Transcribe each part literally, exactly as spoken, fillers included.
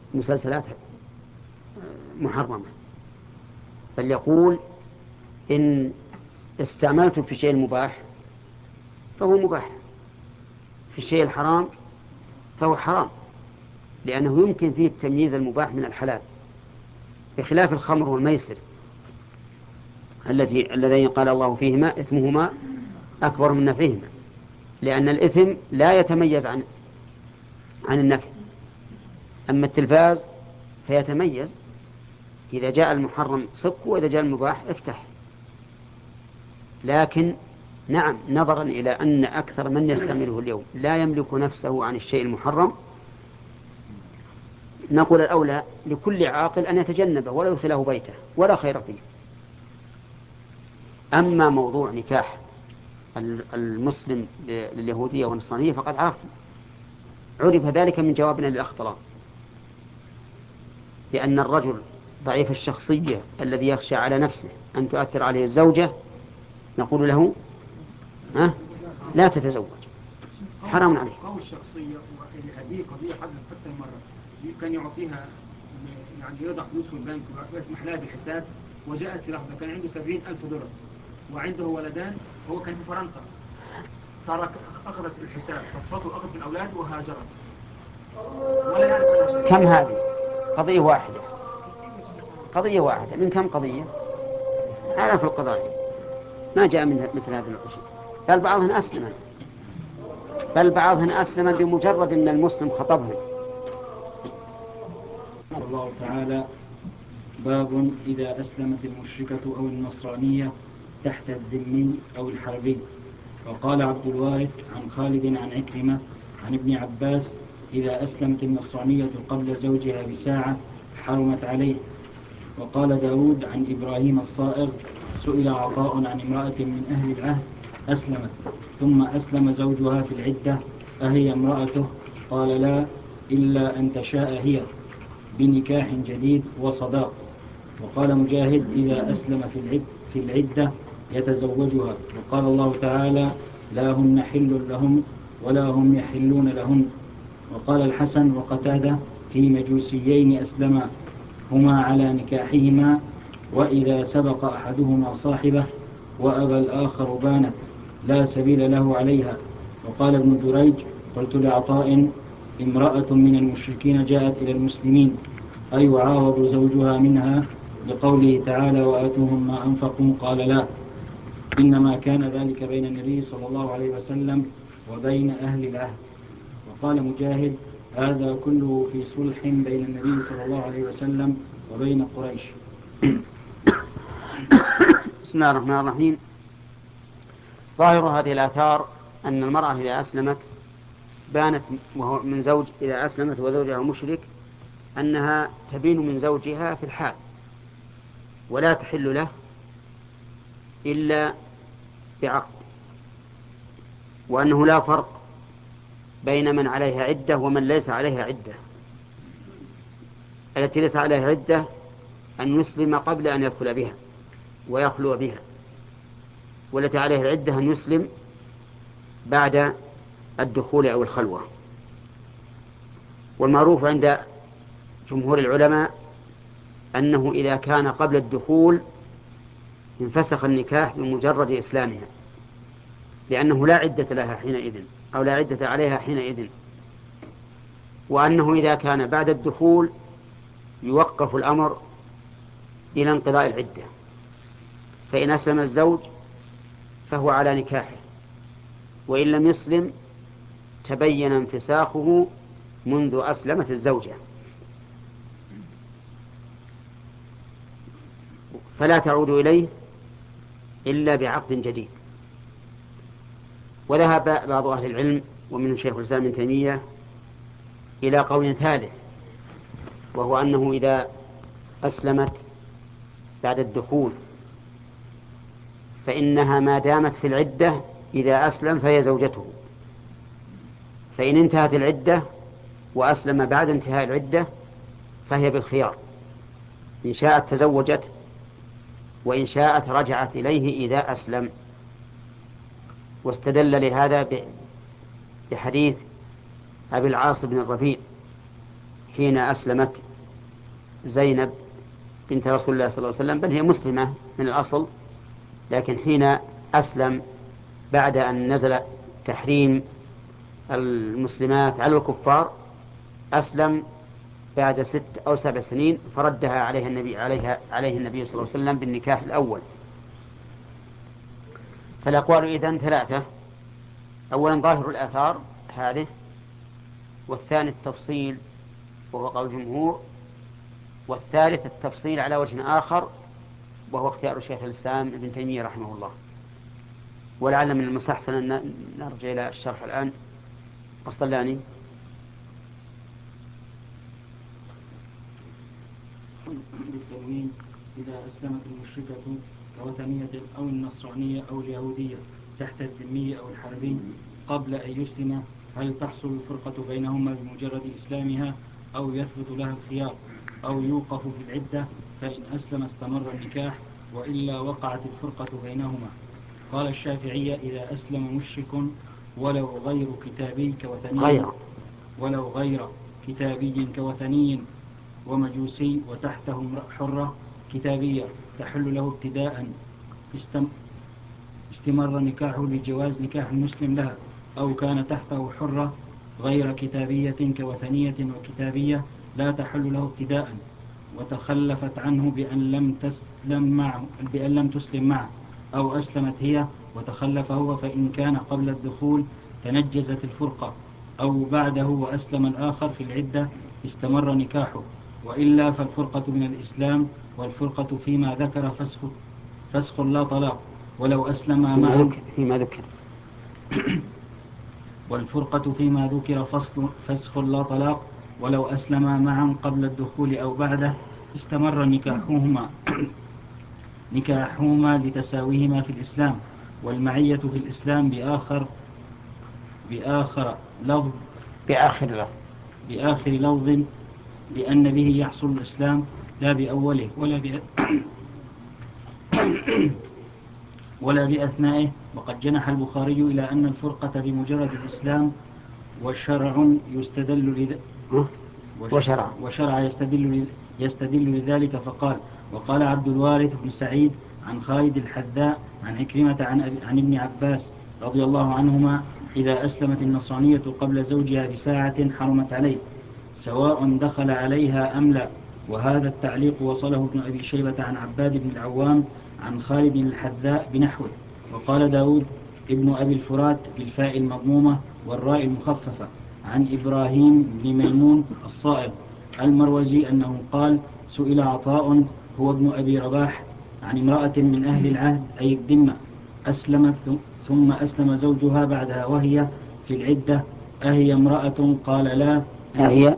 مسلسلات محرمة، بل يقول إن استعملت في شيء مباح فهو مباح، في الشيء الحرام فهو حرام، لأنه يمكن فيه تمييز المباح من الحلال، بخلاف الخمر والميسر التي الذين قال الله فيهما إثمهما أكبر من نفعهما، لأن الإثم لا يتميز عن عن النفع. أما التلفاز فيتميز، إذا جاء المحرم صك وإذا جاء المباح افتح. لكن نعم، نظرا إلى أن أكثر من يستعمله اليوم لا يملك نفسه عن الشيء المحرم، نقول الأولى لكل عاقل أن يتجنبه ولا يدخله بيته ولا خير فيه. أما موضوع نكاح المسلم لليهودية والنصرانية فقد عرفت عرف ذلك من جوابنا للأخ طلال، بأن الرجل ضعيف الشخصية الذي يخشى على نفسه أن تؤثر عليه الزوجة نقول له ها لا تتزوج، حرام عليه. قوي الشخصية وهذه قضية حدثت أكثر مرة، كان يعطيها يعني يضع فلوس في البنك ويسمح لها بالحساب، وجاءت في لحظة كان عنده سبعين ألف دولار وعنده ولدان، هو كان في فرنسا، ترك أخذت الحساب صفته أخذت الأولاد وهاجرت ولا يعرف عنها شيء. كم هذه؟ قضية واحدة، قضية واحدة من كم قضية؟ آلاف القضايا ما جاء من مثل هذا الشيء. بل بعضهن أسلم، بل بعضهن أسلم بمجرد أن المسلم خطبهم. الله تعالى: باب إذا أسلمت المشركة أو النصرانية تحت الذمي أو الحربي. وقال عبد الوارث عن خالد عن عكرمة عن ابن عباس: إذا أسلمت النصرانية قبل زوجها بساعة حرمت عليه. وقال داود عن إبراهيم الصائغ: سئل عطاء عن امرأة من أهل العهد أسلمت ثم أسلم زوجها في العدة أهي امرأته؟ قال: لا، إلا أن تشاء هي بنكاح جديد وصداق. وقال مجاهد: إذا أسلم في العدة يتزوجها. وقال الله تعالى: لا هن حل لهم ولا هم يحلون لهن. وقال الحسن وقتادة في مجوسيين أسلما هما على نكاحهما، وإذا سبق أحدهما صاحبه وأبى الآخر بانت لا سبيل له عليها. وقال ابن دريج: قلت لعطاء: امرأة من المشركين جاءت إلى المسلمين أيعاوض زوجها منها لقوله تعالى: وآتوهم ما أنفقوا؟ قال: لا، إنما كان ذلك بين النبي صلى الله عليه وسلم وبين أهل العهد. وقال مجاهد: هذا كله في صلح بين النبي صلى الله عليه وسلم وبين قريش. بسم الله الرحمن الرحيم. ظاهر هذه الآثار أن المرأة إذا أسلمت بانت من زوج، إذا أسلمت وزوجها مشرك أنها تبين من زوجها في الحال ولا تحل له إلا بعقد، وأنه لا فرق بين من عليها عدة ومن ليس عليها عدة. التي ليس عليها عدة أن يسلم قبل أن يدخل بها ويخلو بها، والتي عليها العدة أن يسلم بعد الدخول أو الخلوة. والمعروف عند جمهور العلماء أنه إذا كان قبل الدخول انفسخ النكاح بمجرد إسلامها، لأنه لا عدة لها حينئذ أو لا عدة عليها حينئذ. وأنه إذا كان بعد الدخول يوقف الأمر إلى انقضاء العدة، فإن أسلم الزوج فهو على نكاحه، وإن لم يسلم تبين انفساخه منذ أسلمت الزوجة، فلا تعود إليه إلا بعقد جديد. وذهب بعض أهل العلم ومن شيخ الإسلام ابن تيمية إلى قول ثالث، وهو أنه إذا أسلمت بعد الدخول فإنها ما دامت في العدة إذا أسلم فهي زوجته، فإن انتهت العدة وأسلم بعد انتهاء العدة فهي بالخيار، إن شاءت تزوجت وإن شاءت رجعت إليه إذا أسلم. واستدل لهذا بحديث أبي العاص بن الربيع حين أسلمت زينب بنت رسول الله صلى الله عليه وسلم، بل هي مسلمة من الأصل، لكن حين أسلم بعد أن نزل تحريم المسلمات على الكفار أسلم بعد ست أو سبع سنين، فردها عليها النبي عليها عليه النبي صلى الله عليه وسلم بالنكاح الأول. فالأقوال إذن ثلاثة: أولا ظاهر الآثار هذه، والثاني التفصيل وهو قول الجمهور، والثالث التفصيل على وجه آخر وهو اختيار شيخ الإسلام ابن تيمية رحمه الله. ولعل من المستحسن أن نرجع إلى الشرح الآن. قسطلاني. بالتنوين: إذا أسلمت المشركة كوثنية أو النصرانية أو اليهودية تحت الذمي أو الحربي قبل أن يسلم، هل تحصل الفرقة بينهما بمجرد إسلامها أو يثبت لها الخيار أو يوقف في العدة؟ فإن أسلم استمر النكاح، وإلا وقعت الفرقة بينهما. قال الشافعية: إذا أسلم مشرك ولو غير كتابي كوثني غير ولو غير كتابي كوثني ومجوسي وتحته حرة كتابية تحل له ابتداء، استم استمر نكاحه لجواز نكاح المسلم لها، أو كان تحته حرة غير كتابية كوثنية وكتابية لا تحل له ابتداء، وتخلفت عنه بأن لم تسلم معه بأن لم تسلم معه، أو أسلمت هي وتخلف هو، فإن كان قبل الدخول تنجزت الفرقة، أو بعده وأسلم الآخر في العدة استمر نكاحه، وإلا فالفرقة من الإسلام، والفرقة فيما ذكر فسخ فسخ لا طلاق ولو أسلم معه فيما ذكر والفرقة فيما ذكر فسخ فسخ لا طلاق ولو أسلم معا قبل الدخول أو بعده استمر نكاحهما نكاحهما لتساويهما في الإسلام، والمعية في الإسلام بآخر بآخر لفظ بآخر لفظ بآخر لفظ لأن به يحصل الإسلام لا بأوله ولا بأ... ولا بأثنائه. وقد جنح البخاري إلى أن الفرقة بمجرد الإسلام، والشرع يستدل لذ... وشرع وشرع يستدل يستدل لذلك، فقال: وقال عبد الوارث بن سعيد عن خالد الحذاء عن عكرمة عن, عن ابن عباس رضي الله عنهما: إذا أسلمت النصرانية قبل زوجها بساعة حرمت عليه، سواء دخل عليها أم لا. وهذا التعليق وصله ابن أبي شيبة عن عباد بن العوام عن خالد الحذاء بنحوه. وقال داود ابن أبي الفرات بالفاء المضمومة والراء المخففة عن إبراهيم بن ميمون الصائغ المروزي أنه قال: سئل عطاء هو ابن أبي رباح عن امرأة من أهل العهد أي الذمة أسلمت ثم أسلم زوجها بعدها وهي في العدة، أهي امرأة؟ قال لا. أهي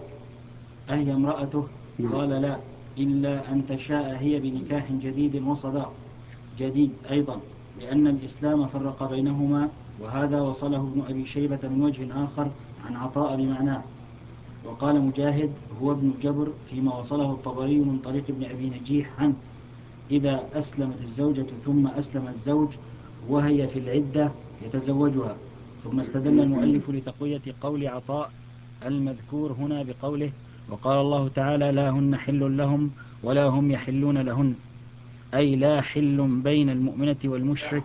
أهي امرأته؟ قال لا، إلا أن تشاء هي بنكاح جديد وصداق جديد أيضا، لأن الإسلام فرق بينهما. وهذا وصله ابن أبي شيبة من وجه آخر عن عطاء بمعناه. وقال مجاهد هو ابن جبر فيما وصله الطبري من طريق ابن أبي نجيح عنه: إذا أسلمت الزوجة ثم أسلم الزوج وهي في العدة يتزوجها. ثم استدل المؤلف لتقوية قول عطاء المذكور هنا بقوله: وقال الله تعالى: لا هن حل لهم ولا هم يحلون لهن، أي لا حل بين المؤمنة والمشرك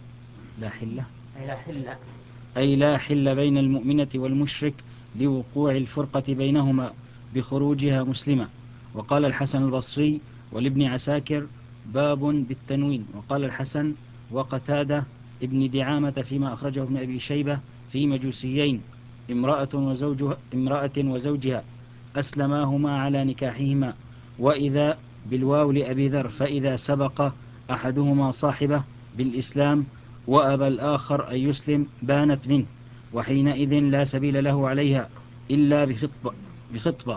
لا حل أي لا حل أي لا حل بين المؤمنة والمشرك لوقوع الفرقة بينهما بخروجها مسلمة. وقال الحسن البصري ولابن عساكر باب بالتنوين. وقال الحسن وقتادة ابن دعامة فيما أخرجه ابن أبي شيبة في مجوسيين: امرأة وزوجها, امرأة وزوجها أسلماهما على نكاحهما. وإذا بالواو لأبي ذر: فإذا سبق أحدهما صاحبه بالإسلام وأبى الآخر أن يسلم بانت منه، وحينئذ لا سبيل له عليها إلا بخطبة, بخطبة.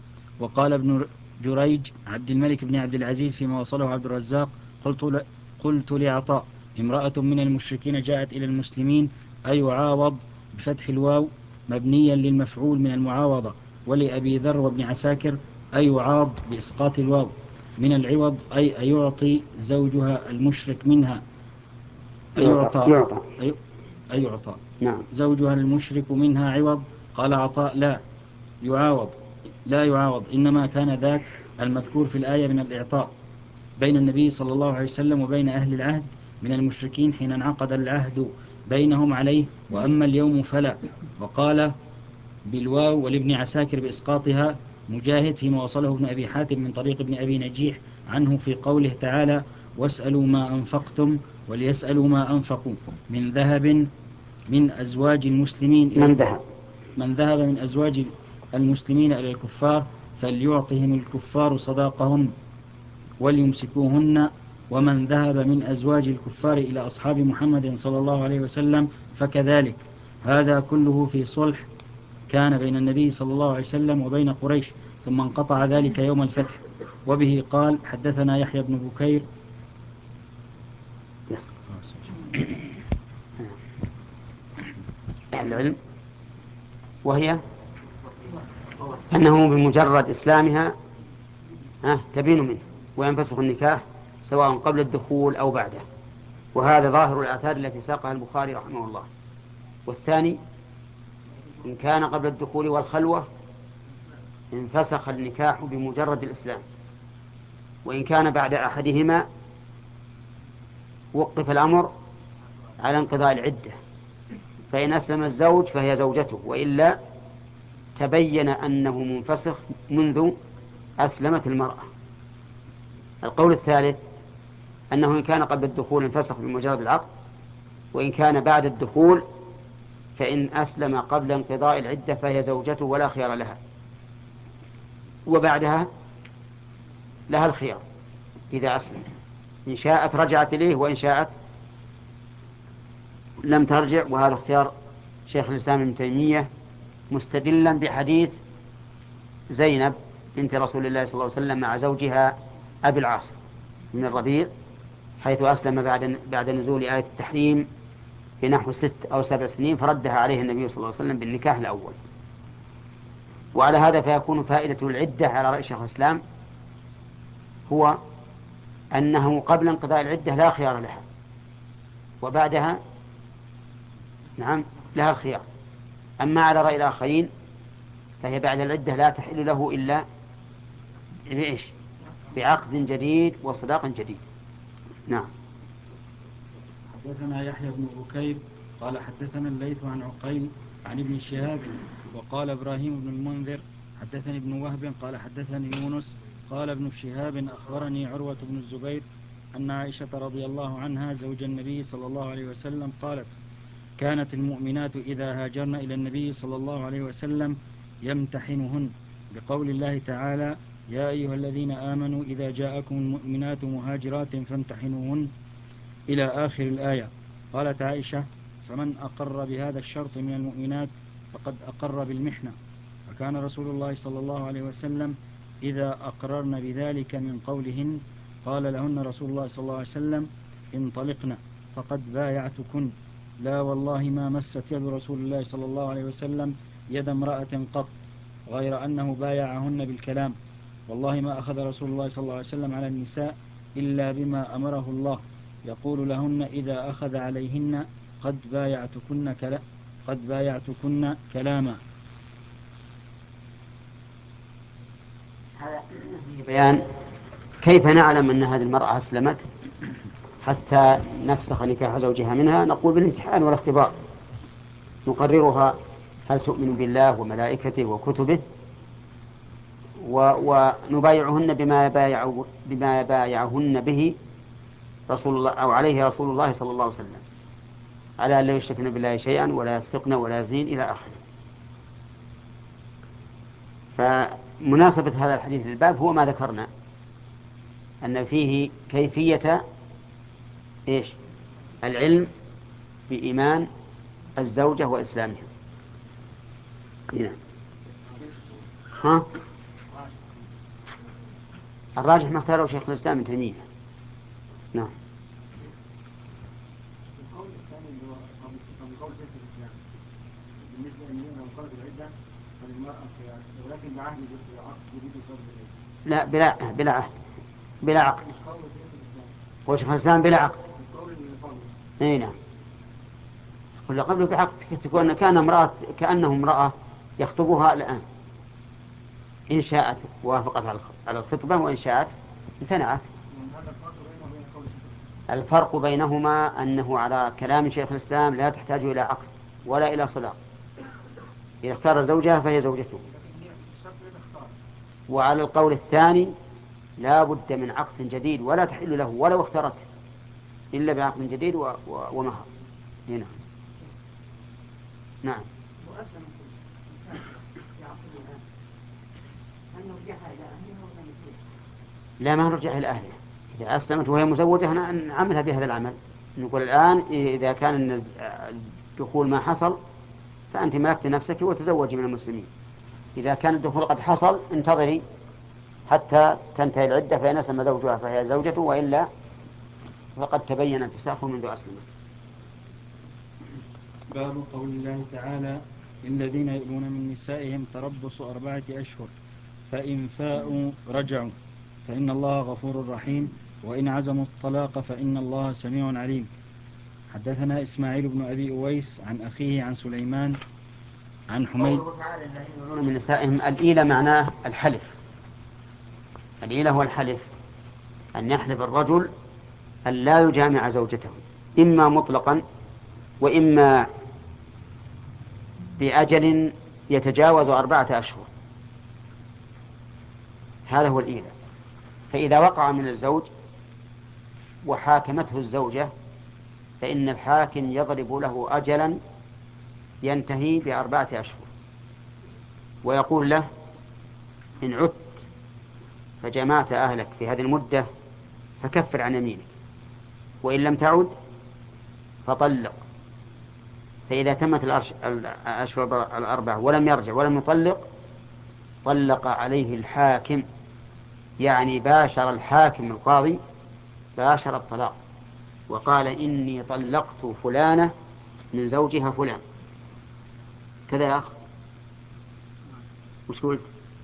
وقال ابن جريج عبد الملك بن عبد العزيز فيما وصله عبد الرزاق: قلت, قلت لعطاء: امرأة من المشركين جاءت إلى المسلمين أيعاوض بفتح الواو مبنيا للمفعول من المعاوضة. ولأبي ذر وابن عساكر أيعاض بإسقاط الواو من العوض، أي أيعطي زوجها المشرك منها يعطى يعطى أي أيعطى نعم زوجها المشرك منها عوض. قال عطاء: لا يعاوض، لا يعاوض، إنما كان ذاك المذكور في الآية من الإعطاء بين النبي صلى الله عليه وسلم وبين أهل العهد من المشركين حين انعقد العهد بينهم عليه، وأما اليوم فلا. وقال بالواو ولابن عساكر بإسقاطها مجاهد فيما وصله ابن أبي حاتم من طريق ابن أبي نجيح عنه في قوله تعالى واسألوا ما أنفقتم وليسألوا ما أنفقوا من ذهب من أزواج المسلمين من ذهب من ذهب من أزواج المسلمين إلى الكفار فليعطهم الكفار صداقهن وليمسكوهن، ومن ذهب من أزواج الكفار إلى أصحاب محمد صلى الله عليه وسلم فكذلك. هذا كله في صلح كان بين النبي صلى الله عليه وسلم وبين قريش، ثم انقطع ذلك يوم الفتح. وبه قال حدثنا يحيى بن بكير العلم، وهي أنه بمجرد إسلامها تبين منه وينفسخ النكاح سواء قبل الدخول أو بعده، وهذا ظاهر الآثار التي ساقها البخاري رحمه الله. والثاني إن كان قبل الدخول والخلوة انفسخ النكاح بمجرد الإسلام، وإن كان بعد أحدهما وقف الأمر على انقضاء العدة، فإن أسلم الزوج فهي زوجته، وإلا تبين أنه منفسخ منذ أسلمت المرأة. القول الثالث أنه إن كان قبل الدخول انفسخ بمجرد العقد، وإن كان بعد الدخول فإن أسلم قبل انقضاء العدة فهي زوجته ولا خيار لها، وبعدها لها الخيار إذا أسلم، إن شاءت رجعت إليه وإن شاءت لم ترجع. وهذا اختيار شيخ الإسلام ابن تيمية مستدلا بحديث زينب بنت رسول الله صلى الله عليه وسلم مع زوجها أبي العاص من الربيع، حيث أسلم بعد بعد نزول آية التحريم بنحو ست أو سبع سنين، فردها عليه النبي صلى الله عليه وسلم بالنكاح الأول. وعلى هذا فيكون فائدة العدة على رأي شيخ الإسلام هو أنه قبل انقضاء العدة لا خيار لها، وبعدها نعم لها الخيار. أما على رأي الآخرين فهي بعد العدة لا تحل له إلا بإيش؟ بعقد جديد وصداق جديد. نعم. حدثنا يحيى بن بكير قال حدثنا الليث عن عقيل عن ابن شهاب وقال إبراهيم بن المنذر حدثني ابن وهب قال حدثني يونس قال ابن شهاب أخبرني عروة بن الزبير أن عائشة رضي الله عنها زوج النبي صلى الله عليه وسلم قالت كانت المؤمنات إذا هاجرن إلى النبي صلى الله عليه وسلم يمتحنهن بقول الله تعالى يا أيها الذين آمنوا إذا جاءكم المؤمنات مهاجرات فامتحنوهن إلى آخر الآية. قالت عائشة فمن أقر بهذا الشرط من المؤمنات فقد أقر بالمحنة. وكان رسول الله صلى الله عليه وسلم إذا أقررن بذلك من قولهن قال لهن رسول الله صلى الله عليه وسلم انطلقن فقد بايعتكن. لا والله ما مست يد رسول الله صلى الله عليه وسلم يد امرأة قط غير أنه بايعهن بالكلام. والله ما أخذ رسول الله صلى الله عليه وسلم على النساء إلا بما أمره الله يقول لهن إذا أخذ عليهن قد بايعتكن كلا قد بايعتكن كلاما. هذا بيان كيف نعلم أن هذه المرأة أسلمت حتى نفسخ نكاح زوجها منها. نقول بالامتحان والاختبار، نقررها هل تؤمن بالله وملائكته وكتبه، ونبايعهن بما يبايع بما يبايعهن به رسول الله أو عليه رسول الله صلى الله عليه وسلم، على أن لا يشركن بالله شيئا ولا يسرقن ولا يزين إلى آخره. فمناسبة هذا الحديث للباب هو ما ذكرنا أن فيه كيفية إيش؟ العلم بإيمان الزوجة وإسلامها. هنا ها الراجح ما اختاره شيخ الإسلام ابن تيمية. نعم. القول الثاني اللي هو قول شيخ الإسلام بالنسبة للمرأة وقالت العدة فللمرأة خيار، ولكن بعهد عقد جديد وقالت لا بلا بلا عهد بلا عقد. هو شيخ الإسلام بلا عقد. اي نعم. ولا قبله بعقد تكون كان امرأة كأنه امرأة يخطبها الآن إن شاءت وافقت على الخطبة وإن شاءت امتنعت. الفرق بينهما أنه على كلام شيخ الإسلام لا تحتاج إلى عقد ولا إلى صداق. إذا اختار زوجها فهي زوجته. وعلى القول الثاني لا بد من عقد جديد ولا تحل له ولو اخترت إلا بعقد جديد و... و... ومهر. هنا نعم. لا ما نرجع إلى أهلها. إذا أسلمت وهي مزوجة نعملها بهذا العمل. نقول الآن إذا كان الدخول ما حصل فأنت ملكت نفسك وتزوجي من المسلمين. إذا كان الدخول قد حصل انتظري حتى تنتهي العدة فإن أسلم زوجها فهي زوجته وإلا فقد تبين انفساخه منذ أسلمت. باب قول الله تعالى الذين يؤلون من نسائهم تربص أربعة أشهر فإن فاءوا رجعوا فإن الله غفور رحيم وإن عزموا الطلاق فإن الله سميع عليم. حدثنا إسماعيل بن أبي أويس عن أخيه عن سليمان عن حميد. قوله تعالى الذين يؤلون من نسائهم الإيلة معناه الحلف. الإيلة هو الحلف أن يحلف الرجل أن لا يجامع زوجته إما مطلقا وإما بأجل يتجاوز أربعة أشهر. هذا هو الإيلة. فإذا وقع من الزوج وحاكمته الزوجة فإن الحاكم يضرب له أجلا ينتهي بأربعة أشهر ويقول له إن عدت فجمعت أهلك في هذه المدة فكفر عن يمينك وإن لم تعد فطلق. فإذا تمت الأشهر الأربعة ولم يرجع ولم يطلق طلق عليه الحاكم، يعني باشر الحاكم القاضي باشر الطلاق وقال إني طلقت فلانة من زوجها فلان. كذا يا أخ وش قلت؟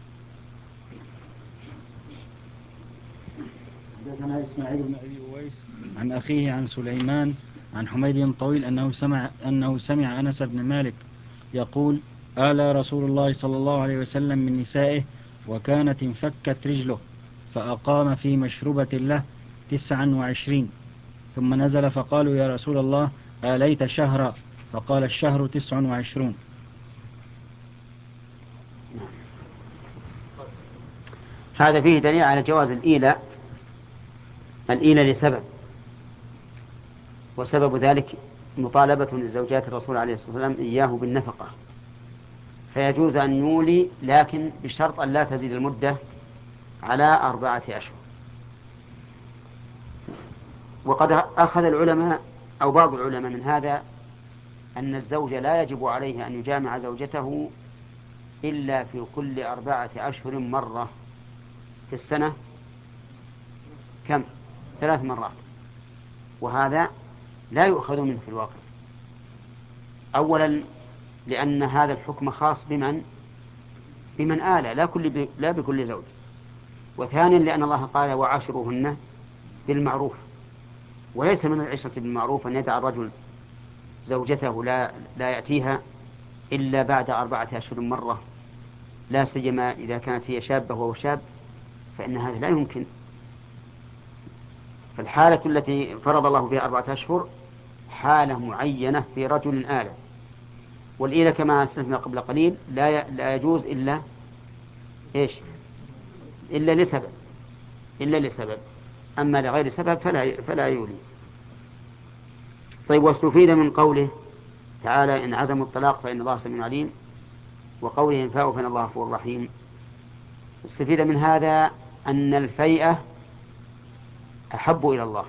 حدثنا إسماعيل بن أبي أويس عن أخيه عن سليمان عن حميد طويل أنه سمع أنه سمع أنس بن مالك يقول آلى رسول الله صلى الله عليه وسلم من نسائه وكانت انفكت رجله فأقام في مشروبة له تسعا وعشرين ثم نزل فقالوا يا رسول الله آليت شهرا فقال الشهر تسع وعشرون. هذا فيه دليل على جواز الإيلة. الإيلة لسبب وسبب ذلك مطالبة لزوجات الرسول عليه الصلاة والسلام إياه بالنفقة فيجوز أن يولي لكن بشرط أن لا تزيد المدة على أربعة أشهر. وقد أخذ العلماء أو بعض العلماء من هذا أن الزوج لا يجب عليه أن يجامع زوجته إلا في كل أربعة أشهر مرة في السنة. كم؟ ثلاث مرات. وهذا لا يؤخذ منه في الواقع. أولا لأن هذا الحكم خاص بمن بمن آلى لا, كل لا بكل زوج. وثانيا لأن الله قال وعاشروهن بالمعروف وليس من العشرة بالمعروف أن يدع الرجل زوجته لا, لا يأتيها إلا بعد أربعة أشهر مرة لا سيما إذا كانت هي شابة وهو شاب فإن هذا لا يمكن. فالحالة التي فرض الله فيها أربعة أشهر حالة معينة في رجل آلة. والإيلة كما أسلفنا قبل قليل لا لا يجوز إلا إيش؟ إلا لسبب إلا لسبب أما لغير سبب فلا فلا يولي. طيب واستفيد من قوله تعالى إن عزموا الطلاق فإن الله سميع عليم وقوله إن فاءوا فإن الله غفور رحيم. استفيد من هذا أن الفيئة أحب إلى الله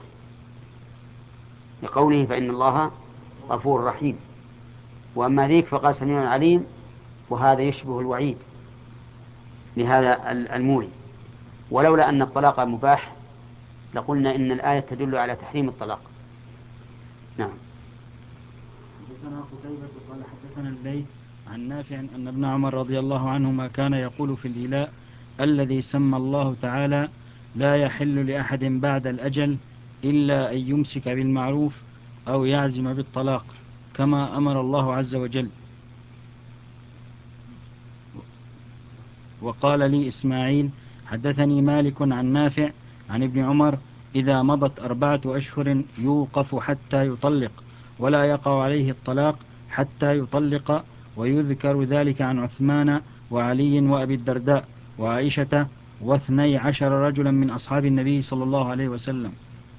لقوله فإن الله غفور رحيم وأما ذيك فقال سميع عليم وهذا يشبه الوعيد لهذا المولي. ولولا أن الطلاق مباح لقلنا إن الآية تدل على تحريم الطلاق. نعم. حدثنا قتيبة قال حدثنا الليث عن نافع أن ابن عمر رضي الله عنهما كان يقول في الإيلاء الذي سمى الله تعالى لا يحل لأحد بعد الأجل إلا أن يمسك بالمعروف أو يعزم بالطلاق كما أمر الله عز وجل. وقال لي إسماعيل حدثني مالك عن نافع عن ابن عمر إذا مضت أربعة أشهر يوقف حتى يطلق ولا يقع عليه الطلاق حتى يطلق، ويذكر ذلك عن عثمان وعلي وأبي الدرداء وعائشة واثني عشر رجلا من أصحاب النبي صلى الله عليه وسلم.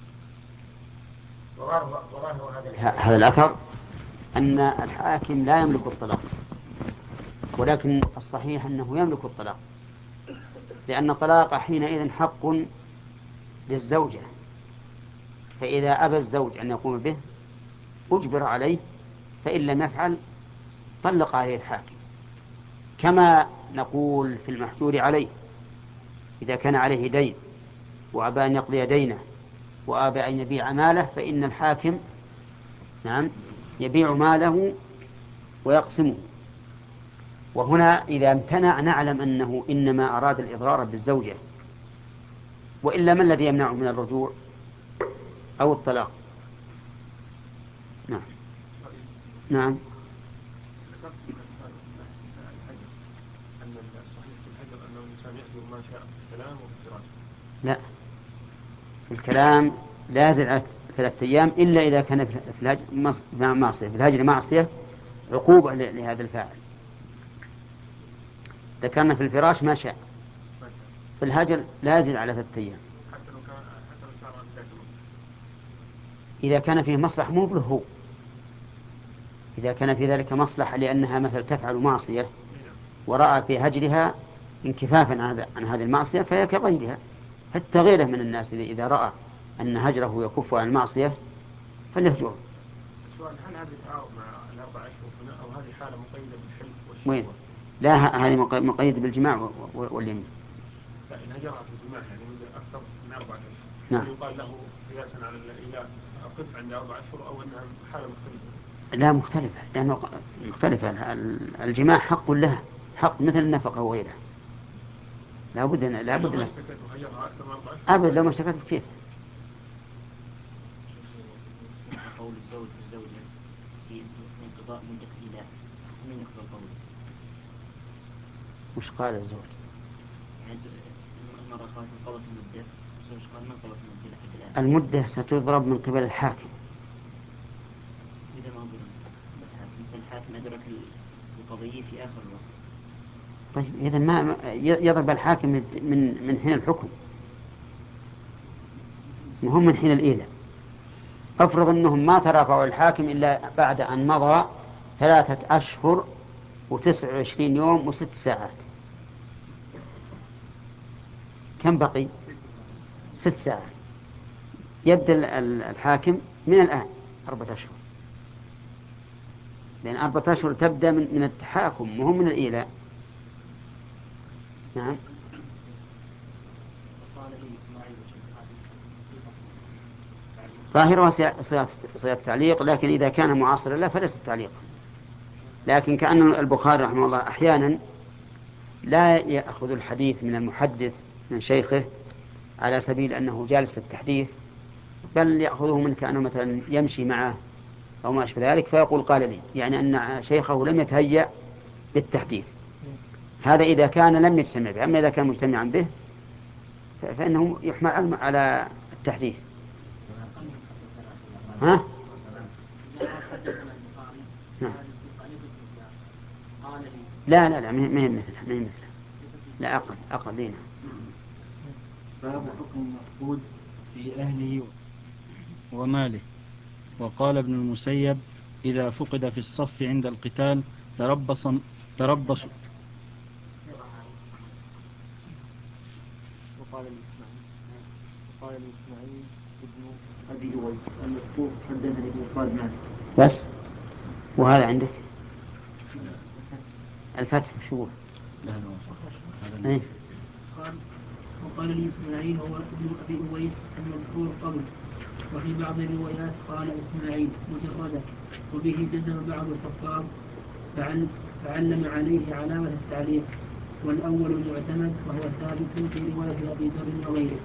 هذا الأثر أن الحاكم لا يملك الطلاق، ولكن الصحيح أنه يملك الطلاق، لأن الطلاق حينئذ حق للزوجة، فإذا أبى الزوج أن يقوم به أجبر عليه، فإن لم يفعل طلق عليه الحاكم. كما نقول في المحجور عليه إذا كان عليه دين وأبى أن يقضي دينه وأبى أن يبيع ماله، فإن الحاكم نعم يبيع ماله ويقسمه. وهنا إذا امتنع نعلم أنه إنما أراد الإضرار بالزوجة، وإلا ما الذي يمنعه من الرجوع أو الطلاق؟ نعم نعم لا، الكلام لا يزيد على ثلاثة أيام إلا إذا كان في الهجر معصية، في الهجر معصية عقوبة لهذا الفاعل. ذكرنا في الفراش ما شاء، في الهجر لا يزيد على ثلاثة أيام إذا كان فيه مصلحة مو له، إذا كان في ذلك مصلحة لأنها مثل تفعل معصية ورأى في هجرها انكفافا عن هذه المعصية فهي كغيرها. حتى غيره من الناس إذا رأى أن هجره يكف عن المعصية فليهجره. هل هذا التعارض مع الأربع أشهر أو هذه حالة مقيدة بالحلف وين؟ لا، هذه مقيدة بالجماع واليمين. لا، إن هجرها في الجماع يعني أكثر من أربعة أشهر. نعم. يقال له قياسا على الإله أقف عند أربع أشهر أو أنها حالة مختلفة؟ لا مختلفة، لأنه مختلفة. الجماع حق لها، حق مثل النفقة وغيرها. لا بد أن لا بد أن أبدا لو ما اشتكت كيف؟ قول الزوج والزوجة في انقضاء مدة الإله من يقبل قوله؟ وش قال الزوج؟ يعني المرأة قالت انقضت المدة، الزوج قال ما انقضت المدة لحد الآن. المدة ستضرب من قبل الحاكم. إذا ما ضرب مثل الحاكم أدرك القضية في آخر الوقت. طيب إذا ما يضرب الحاكم من من حين الحكم، وهم من حين الإيلة. أفرض أنهم ما ترافعوا الحاكم إلا بعد أن مضى ثلاثة أشهر وتسع وعشرين يوم وست ساعات. كم بقي؟ ست ساعات. يبدأ الحاكم من الآن أربعة أشهر، لأن أربعة أشهر تبدأ من من التحاكم وهم من الإيلاء. نعم. ظاهرها صيغة التعليق، لكن إذا كان معاصرا لا فليس التعليق. لكن كأن البخاري رحمه الله أحيانا لا يأخذ الحديث من المحدث من شيخه على سبيل أنه جالس للتحديث، بل يأخذه من كأنه مثلا يمشي معه أو ما أشبه ذلك، فيقول قال لي، يعني أن شيخه لم يتهيأ للتحديث. هذا إذا كان لم يجتمع به. أما إذا كان مجتمعا به فإنه يحمل على التحديث. ها؟ لا لا لا ما هي مثله، ما هي مثله. لا أقل أقل لينا. باب حكم المفقود في أهله وماله. وقال ابن المسيب إذا فقد في الصف عند القتال تربص تربص وقال الإسماعيل ابن أبي أويس المذكور حدثني ابن خالد مالك. بس وهذا عندك الفتح شو؟ قال وقال لي إسماعيل هو ابن أبي أويس المذكور قبل، وفي بعض الروايات قال إسماعيل مجردا، وبه جزم بعض الحفاظ فعلم عليه علامة التعليق، والأول المعتمد وهو ثابت في رواية أبي ذر وغيره.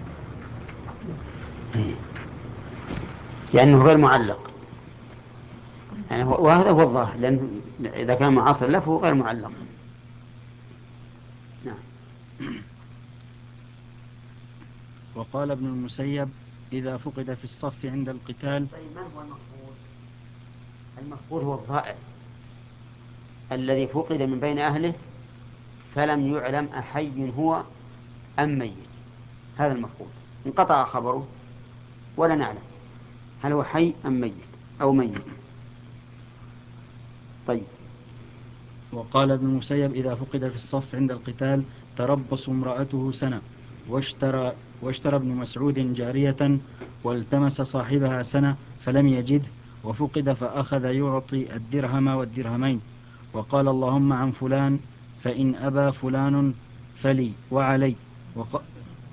لأنه غير معلق، يعني وهذا هو الظاهر، لأن إذا كان معاصر له فهو غير معلق. نعم. وقال ابن المسيب إذا فقد في الصف عند القتال. طيب من هو المفقود؟ المفقود هو الضائع الذي فقد من بين أهله فلم يعلم أحي هو أم ميت، هذا المفقود انقطع خبره ولا نعلم هل هو حي أم ميت أو ميت. طيب. وقال ابن المسيب إذا فقد في الصف عند القتال تربص امرأته سنة، واشترى, واشترى ابن مسعود جارية والتمس صاحبها سنة فلم يجد وفقد فأخذ يعطي الدرهم والدرهمين وقال اللهم عن فلان فإن أبى فلان فلي وعلي. وق...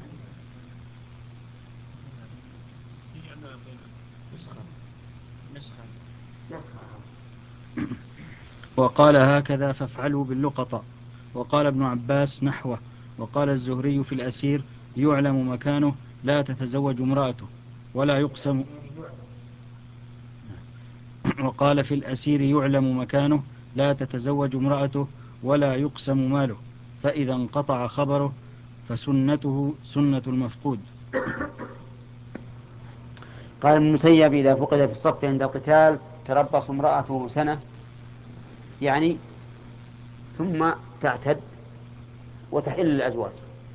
وقال هكذا فافعلوا باللقطة. وقال ابن عباس نحوه. وقال الزهري في الأسير يعلم مكانه لا تتزوج امرأته ولا يقسم. وقال في الأسير يعلم مكانه لا تتزوج امرأته ولا يقسم ماله فإذا انقطع خبره فسنته سنة المفقود. قال ابن المسيب إذا فقد في الصف عند القتال تربص امرأته سنة، يعني ثم تعتد وتحل الأزواج.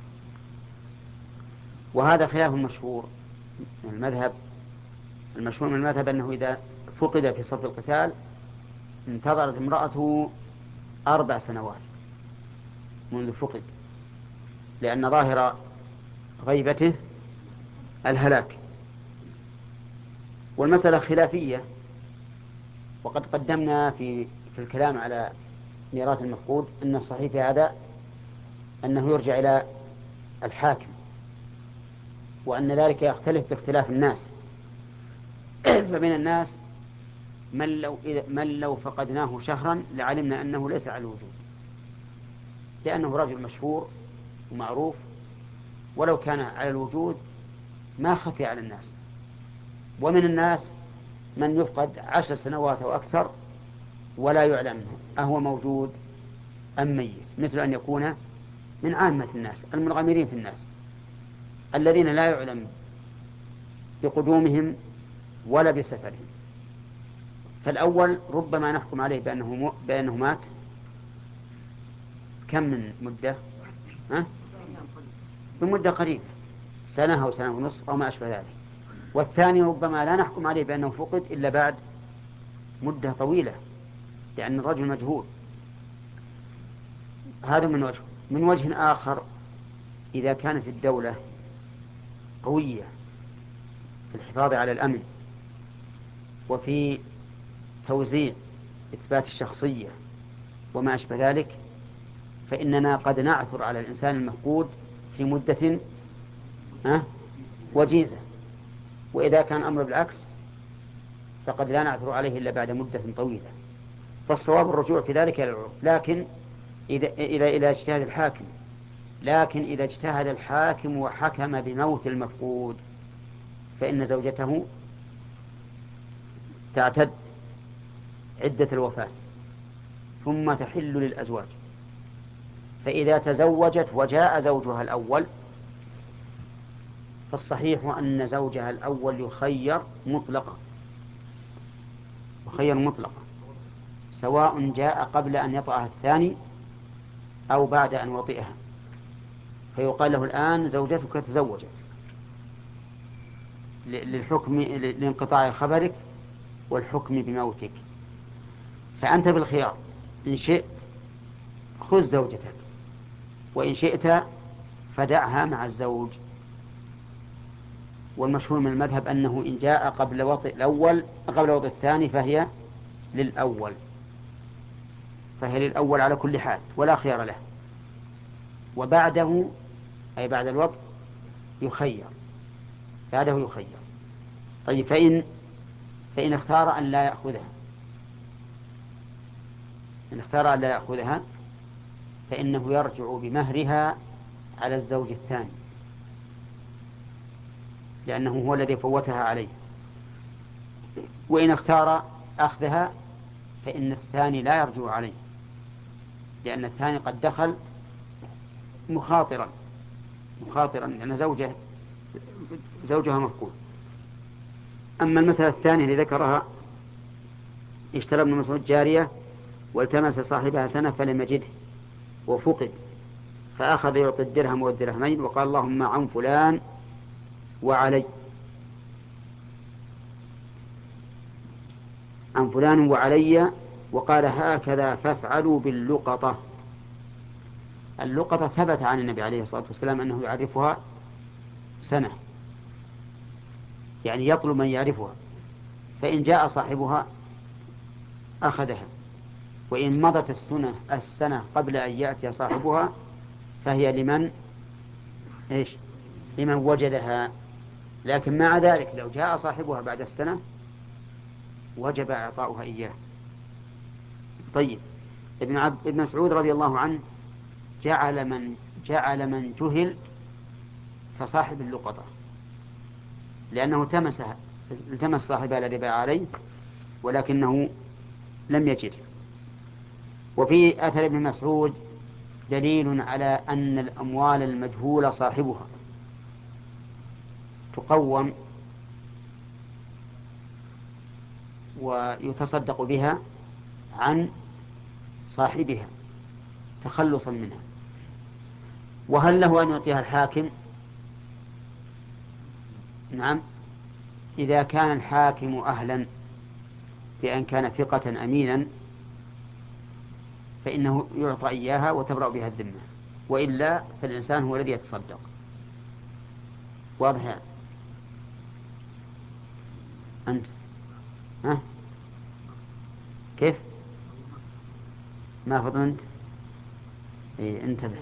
وهذا خلاف المشهور من المذهب. المشهور من المذهب أنه إذا فقد في صف القتال انتظرت امرأته أربع سنوات منذ فقد، لأن ظاهر غيبته الهلاك. والمسألة خلافية، وقد قدمنا في في الكلام على ميراث المفقود أن الصحيح في هذا أنه يرجع إلى الحاكم، وأن ذلك يختلف باختلاف الناس. فمن الناس من لو, من لو فقدناه شهرا لعلمنا أنه ليس على الوجود، لأنه رجل مشهور ومعروف، ولو كان على الوجود ما خفي على الناس. ومن الناس من يفقد عشر سنوات أو أكثر ولا يعلم أهو موجود أم ميت، مثل أن يكون من عامة الناس المنغمرين في الناس الذين لا يعلم بقدومهم ولا بسفرهم. فالأول ربما نحكم عليه بأنه, بأنه مات كم من مدة، ها؟ بمدة قريبة، سنة أو سنة ونصف أو ما أشبه ذلك. والثاني ربما لا نحكم عليه بأنه فقد إلا بعد مدة طويلة، لأن الرجل مجهول. هذا من وجه. من وجه آخر، إذا كانت الدولة قوية في الحفاظ على الأمن وفي توزيع إثبات الشخصية وما أشبه ذلك، فإننا قد نعثر على الإنسان المفقود في مدة وجيزة. وإذا كان الأمر بالعكس فقد لا نعثر عليه إلا بعد مدة طويلة. فالصواب الرجوع في ذلك إلى العرف، لكن إذا إلى إلى اجتهاد الحاكم. لكن إذا اجتهد الحاكم وحكم بموت المفقود فإن زوجته تعتد عدة الوفاة ثم تحل للأزواج. فإذا تزوجت وجاء زوجها الأول فالصحيح أن زوجها الأول يخير مطلقا، يخير مطلقا سواء جاء قبل أن يطأها الثاني أو بعد أن وطئها، فيقال له الآن زوجتك تزوجت للحكم لانقطاع خبرك والحكم بموتك. فأنت بالخيار، إن شئت خذ زوجتك، وإن شئت فدعها مع الزوج. والمشهور من المذهب أنه إن جاء قبل وطئ الأول قبل وطئ الثاني فهي للأول، فهي للأول على كل حال ولا خيار له. وبعده أي بعد الوطئ يخير، بعده يخير. طيب فإن فإن اختار أن لا يأخذها إن اختار أن لا يأخذها فإنه يرجع بمهرها على الزوج الثاني، لأنه هو الذي فوتها عليه. وإن اختار أخذها فإن الثاني لا يرجع عليه، لأن الثاني قد دخل مخاطرا مخاطرا لأن زوجه زوجها مفقود. أما المسألة الثانية اللي ذكرها: اشترى ابن مسعود جارية والتمس صاحبها سنة فلم يجده وفقد، فأخذ يعطي الدرهم والدرهمين وقال: اللهم عن فلان وعلي عن فلان وعلي، وقال: هكذا فافعلوا باللقطة. اللقطة ثبت عن النبي عليه الصلاة والسلام أنه يعرفها سنة، يعني يطلب من يعرفها، فإن جاء صاحبها أخذها، وإن مضت السنة السنة قبل أن يأتي صاحبها فهي لمن إيش لمن وجدها. لكن مع ذلك لو جاء صاحبها بعد السنة وجب إعطاؤها إياه. طيب، ابن عبد ابن مسعود رضي الله عنه جعل من جعل من جهل كصاحب اللقطة، لأنه تمس التمس صاحبها الذي باع عليه ولكنه لم يجد. وفي أثر ابن مسعود دليل على أن الأموال المجهول صاحبها تقوم ويتصدق بها عن صاحبها تخلصا منها. وهل له أن يعطيها الحاكم؟ نعم، إذا كان الحاكم أهلا بأن كان ثقة أمينا فإنه يعطى إياها وتبرأ بها الذمة، وإلا فالإنسان هو الذي يتصدق. واضح يعني؟ أنت ها؟ كيف؟ ما فضلت؟ إيه، انتبه.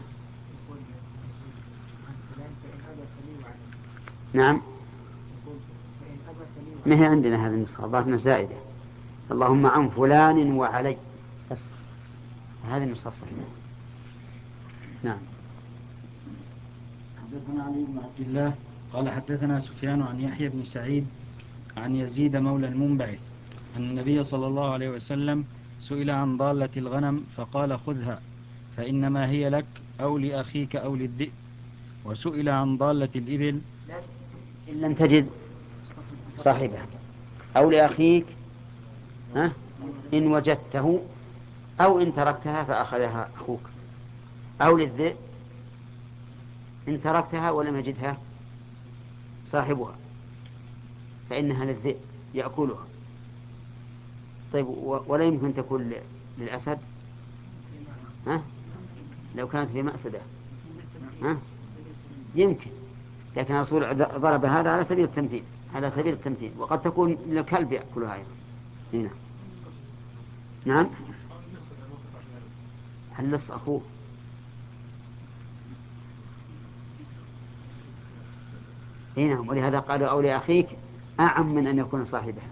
نعم، ما هي عندنا هذه النسخة، ضعفنا زائدة: اللهم عن فلان وعلي، بس هذه النسخة الصحيحة. نعم. حدثنا علي بن عبد الله قال حدثنا سفيان عن يحيى بن سعيد عن يزيد مولى المنبعث أن النبي صلى الله عليه وسلم سئل عن ضالة الغنم فقال: خذها فإنما هي لك أو لأخيك أو للذئب. وسئل عن ضالة الإبل: إن لم تجد صاحبها، أو لأخيك ها إن وجدته، أو إن تركتها فأخذها أخوك، أو للذئب إن تركتها ولم يجدها صاحبها فإنها للذئب يأكلها. طيب، ولا يمكن تكون للأسد؟ ها؟ لو كانت في مأسدة ها؟ يمكن، لكن الرسول ضرب هذا على سبيل التمثيل على سبيل التمثيل وقد تكون للكلب يأكلها أيضا. هنا. نعم، اللص أخوه. هنا، ولهذا قالوا أولي أخيك أعم من أن يكون صاحبها.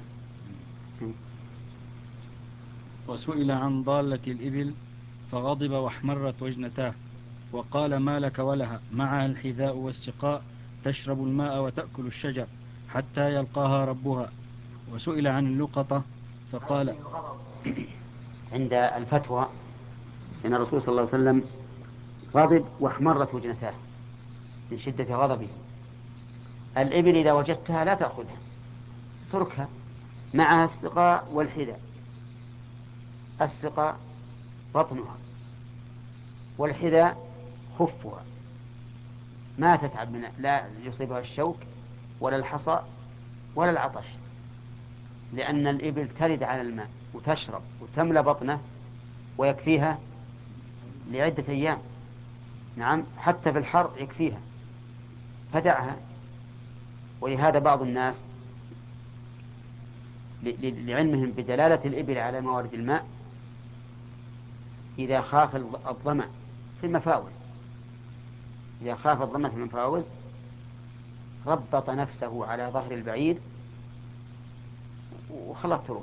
وسئل عن ضالة الإبل فغضب واحمرت وجنتاه وقال: ما لك ولها معها الحذاء والسقاء تشرب الماء وتأكل الشجر حتى يلقاها ربها. وسئل عن اللقطة فقال: عند الفتوى إن الرسول صلى الله عليه وسلم غضب واحمرت وجنتاه من شدة غضبه. الإبل إذا وجدتها لا تأخذها، تركها، معها السقاء والحذاء. السقاء بطنها، والحذاء خفها، ما تتعب من لا يصيبها الشوك ولا الحصى ولا العطش، لأن الإبل ترد على الماء وتشرب وتملى بطنه ويكفيها لعدة أيام. نعم، حتى في الحر يكفيها، فدعها. ولهذا بعض الناس لعلمهم بدلالة الإبل على موارد الماء إذا خاف الظمأ في المفاوز إذا خاف الظمأ في المفاوز ربط نفسه على ظهر البعير وخلط تروح.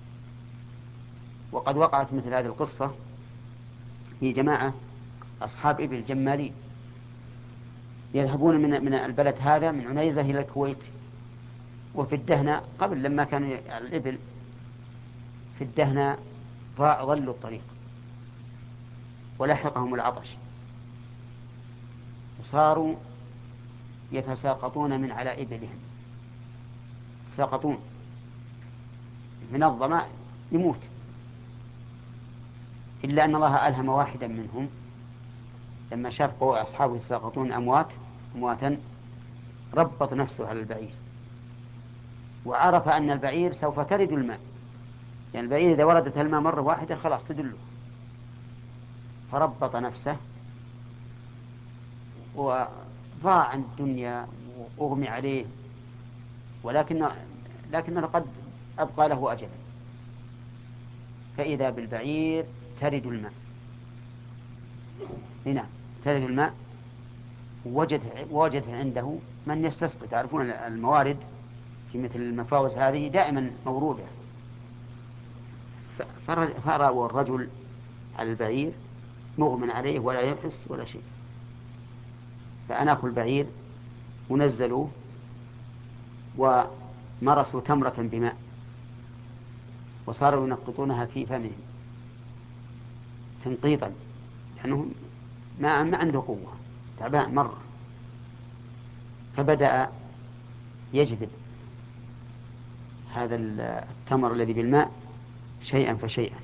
وقد وقعت مثل هذه القصة في جماعة أصحاب إبل جمالين يذهبون من من البلد هذا من عنيزة إلى الكويت، وفي الدهنة قبل لما كانوا على الإبل في الدهنة ضلوا الطريق ولحقهم العطش، وصاروا يتساقطون من على إبلهم، يتساقطون من الظمأ يموت، إلا أن الله ألهم واحدا منهم لما شاف أصحابه يتساقطون أموات أمواتا ربط نفسه على البعير، وعرف أن البعير سوف ترد الماء، يعني البعير إذا وردت الماء مرة واحدة خلاص تدله، فربط نفسه وضاع عن الدنيا وأغمي عليه، ولكن لكنه قد أبقى له أجلا، فإذا بالبعير ترد الماء. هنا ترد الماء، وجد وجد عنده من يستسقي. تعرفون الموارد في مثل المفاوز هذه دائما موروده، فرأوا الرجل على البعير مغمى عليه ولا يحس ولا شيء، فأناخوا البعير ونزلوه ومرسوا تمرة بماء وصاروا ينقطونها في فمهم تنقيطا، لأنه ما ما عنده قوة، تعبان مرة. فبدأ يجذب هذا التمر الذي بالماء شيئا فشيئا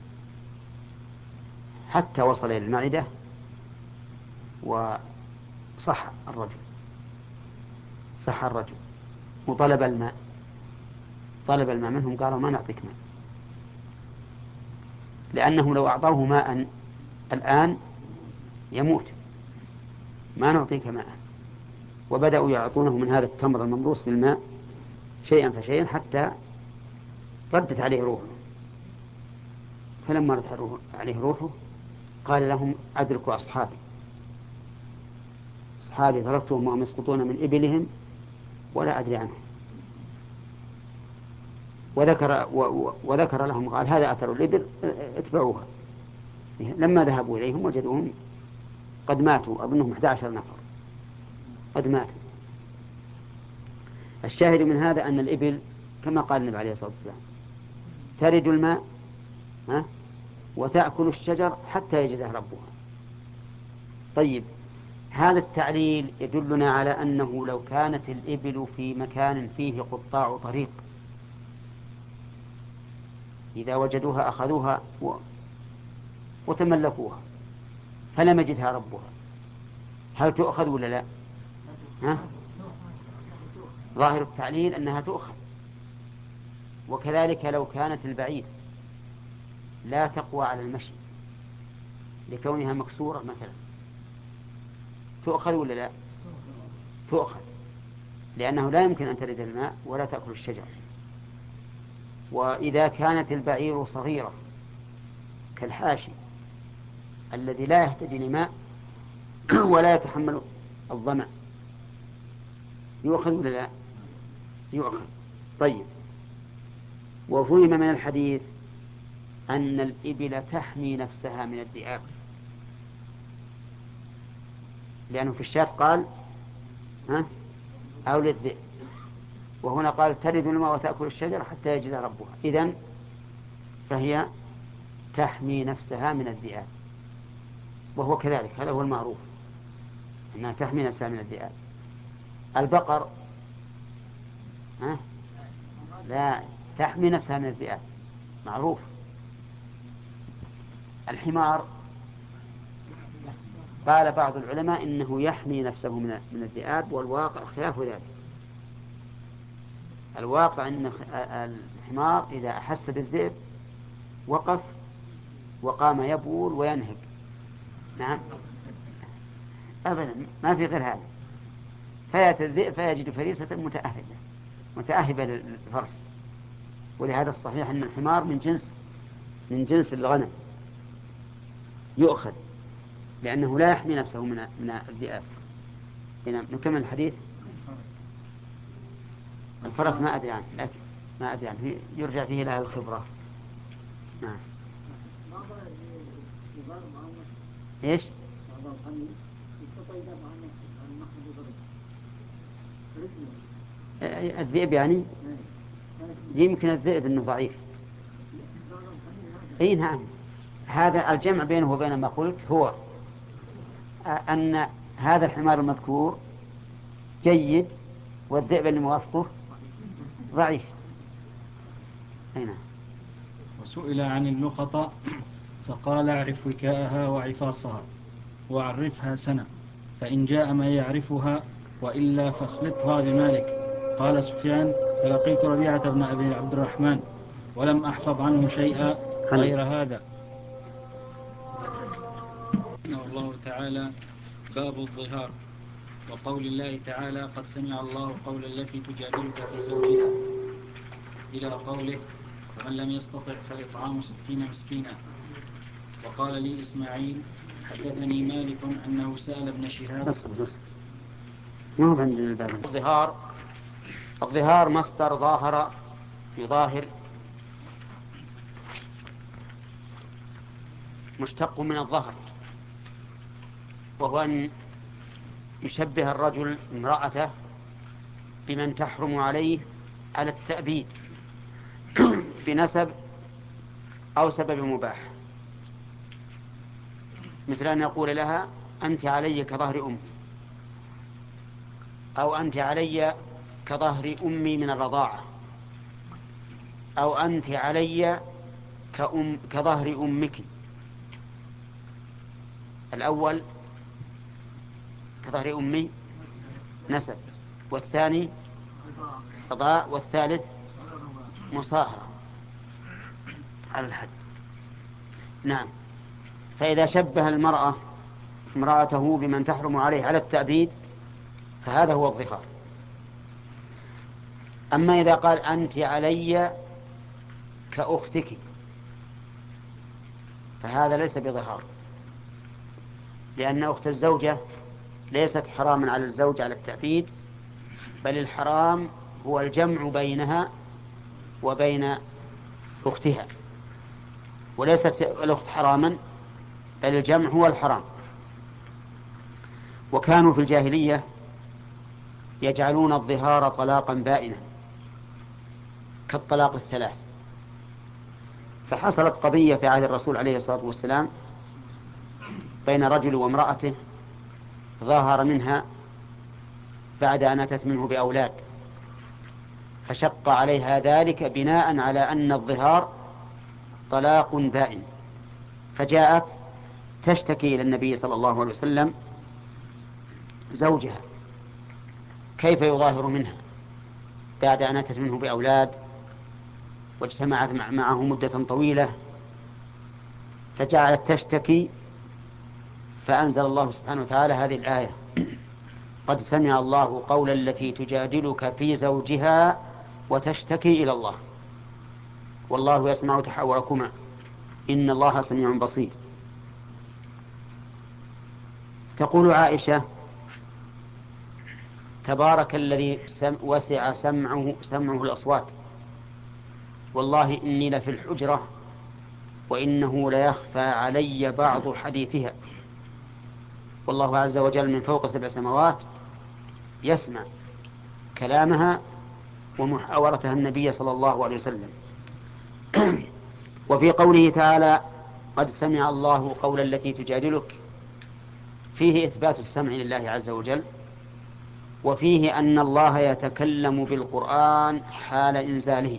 حتى وصل إلى المعدة وصح الرجل صح الرجل وطلب الماء، طلب الماء منهم، قالوا ما نعطيك ماء، لأنهم لو أعطوه ماء الآن يموت، ما نعطيك ماء. وبدأوا يعطونه من هذا التمر الممروس بالماء شيئا فشيئا حتى ردت عليه روحه. فلما ردت عليه روحه قال لهم أدركوا أصحابي أصحابي تركتهم وهم يسقطون من إبلهم ولا أدري عنهم. وذكر, وذكر لهم قال هذا أثر الإبل اتبعوها. لما ذهبوا إليهم وجدوهم قد ماتوا، أظنهم أحد عشر نفر قد ماتوا. الشاهد من هذا أن الإبل كما قال النبي عليه الصلاة والسلام ترد الماء ها وتأكل الشجر حتى يجده ربها. طيب، هذا التعليل يدلنا على أنه لو كانت الإبل في مكان فيه قطاع طريق إذا وجدوها أخذوها و... وتملكوها فلم يجدها ربها، هل تؤخذ ولا لا؟ ها؟ ظاهر التعليل أنها تؤخذ. وكذلك لو كانت البعير لا تقوى على المشي لكونها مكسورة مثلا تؤخذ ولا لا؟ تؤخذ، لأنه لا يمكن أن ترد الماء ولا تأكل الشجر. وإذا كانت البعير صغيرة كالحاشي الذي لا يحتاج لماء ولا يتحمل الظمأ يؤخذ ولا لا؟ يؤخذ. طيب، وفهم من الحديث أن الإبل تحمي نفسها من الذئاب، لأنه في الشاة قال ها أو للذئب، وهنا قال ترد الماء وتأكل الشجر حتى يجد ربها. إذن فهي تحمي نفسها من الذئاب، وهو كذلك، هذا هو المعروف أنها تحمي نفسها من الذئاب. البقر ها لا تحمي نفسها من الذئاب معروف. الحمار قال بعض العلماء إنه يحمي نفسه من من الذئاب، والواقع خلاف ذلك. الواقع أن الحمار إذا أحس بالذئب وقف وقام يبول وينهق. نعم أبدا، ما في غير هذا. فيأتي الذئب فيجد فريسة متأهبة متأهبة للفرس. ولهذا الصحيح أن الحمار من جنس من جنس الغنم يؤخذ، لأنه لا يحمي نفسه من من الذئاب. نعم، نكمل الحديث. الفرس ما أدري عنه، لكن ما أدري عنه، يرجع فيه إلى الخبرة. نعم. إيش؟ الذئب يعني يمكن الذئب إنه ضعيف. إيه نعم، هذا الجمع بينه وبين ما قلت هو أن هذا الحمار المذكور جيد والذئب اللي موافقه ضعيف. هنا. وسئل عن اللقطة فقال اعرف وكاءها وعفاصها وعرفها سنة، فإن جاء ما يعرفها وإلا فاخلطها بمالك. قال سفيان فلقيت ربيعة بن أبي عبد الرحمن ولم أحفظ عنه شيئا غير هذا. الله تعالى باب الظهار. وقول الله تعالى قد سمع الله قول التي تجادلك في زوجها إلى قوله ومن لم يستطع فإطعام ستين مسكينا. وقال لي إسماعيل حدثني مالك أنه سأل ابن شهاب. بس بس ما هو عند الباب. الظهار الظهار مصدر ظاهر يظاهر، مشتق من الظهر، وهو أن يشبه الرجل امرأته بمن تحرم عليه على التأبيد بنسب أو سبب مباح، مثل أن يقول لها أنت علي كظهر أمي، أو أنت علي كظهر أمي من الرضاعة، أو أنت علي كأم كظهر أمك. الأول كظهر أمي نسب، والثاني رضاع، والثالث مصاهرة على الحد. نعم. فإذا شبه المرأة امرأته بمن تحرم عليه على التأبيد فهذا هو الظهار. أما إذا قال أنت علي كأختك فهذا ليس بظهار، لأن أخت الزوجة ليست حراما على الزوج على التأبيد، بل الحرام هو الجمع بينها وبين أختها، وليست الأخت حراما بل الجمع هو الحرام. وكانوا في الجاهلية يجعلون الظهار طلاقا بائنا كالطلاق الثلاث. فحصلت قضية في عهد الرسول عليه الصلاة والسلام بين رجل وامرأته، ظاهر منها بعد أن أتت منه بأولاد، فشق عليها ذلك بناء على أن الظهار طلاق بائن، فجاءت تشتكي إلى النبي صلى الله عليه وسلم زوجها كيف يظاهر منها بعد أن أتت منه بأولاد واجتمعت معه مدة طويلة، فجعلت تشتكي، فأنزل الله سبحانه وتعالى هذه الآية قد سمع الله قول التي تجادلك في زوجها وتشتكي إلى الله والله يسمع تحاوركما إن الله سميع بصير. تقول عائشة تبارك الذي وسع سمعه, سمعه الأصوات، والله إني لفي الحجرة وإنه ليخفى علي بعض حديثها، والله عز وجل من فوق سبع سماوات يسمع كلامها ومحاورتها النبي صلى الله عليه وسلم. وفي قوله تعالى قد سمع الله قول التي تجادلك فيه إثبات السمع لله عز وجل، وفيه أن الله يتكلم بالقرآن حال إنزاله،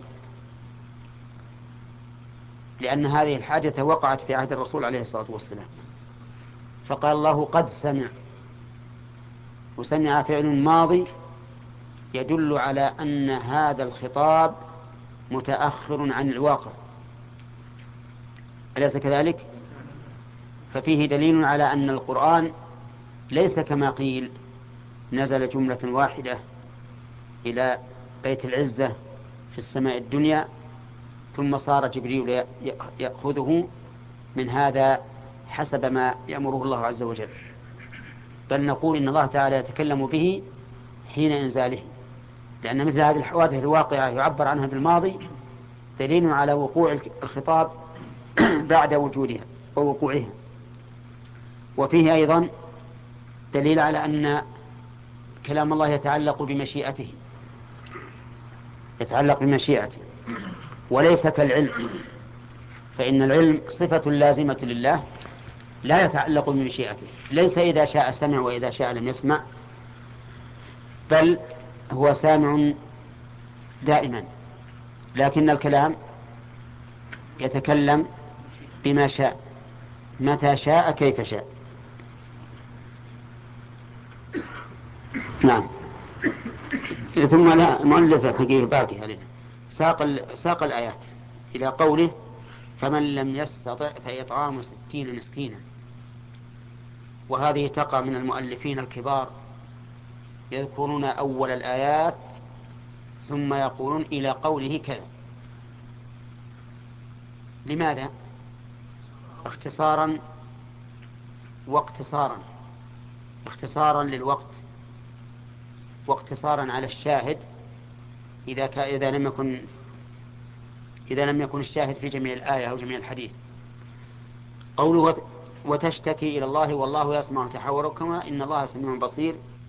لأن هذه الحادثة وقعت في عهد الرسول عليه الصلاة والسلام، فقال الله قد سمع، وسمع فعل ماضي يدل على أن هذا الخطاب متأخر عن الواقع، أليس كذلك؟ ففيه دليل على أن القرآن ليس كما قيل نزل جملة واحدة إلى بيت العزة في السماء الدنيا ثم صار جبريل يأخذه من هذا حسب ما يأمره الله عز وجل، بل نقول إن الله تعالى يتكلم به حين إنزاله، لأن مثل هذه الحوادث الواقعة يعبر عنها بالماضي دليل على وقوع الخطاب بعد وجودها ووقوعها. وفيه أيضا دليل على أن كلام الله يتعلق بمشيئته يتعلق بمشيئته وليس كالعلم، فإن العلم صفة لازمة لله لا يتعلق بمشيئته، ليس إذا شاء سمع وإذا شاء لم يسمع، بل هو سامع دائما، لكن الكلام يتكلم بما شاء متى شاء كيف شاء. نعم. ثم لا مؤلف الحقيقة باقي علينا ساق, ساق الآيات إلى قوله فمن لم يستطع فإطعام ستين مسكينا، وهذه تقع من المؤلفين الكبار يذكرون أول الآيات ثم يقولون إلى قوله كذا. لماذا؟ اختصارا واقتصارا، اختصارا للوقت واقتصارا على الشاهد إذا ك... إذا لم يكن إذا لم يكن الشاهد في جميع الآية أو جميع الحديث. قوله وتشتكي إلى الله والله يسمع تحاوركما إن الله سميع بصير،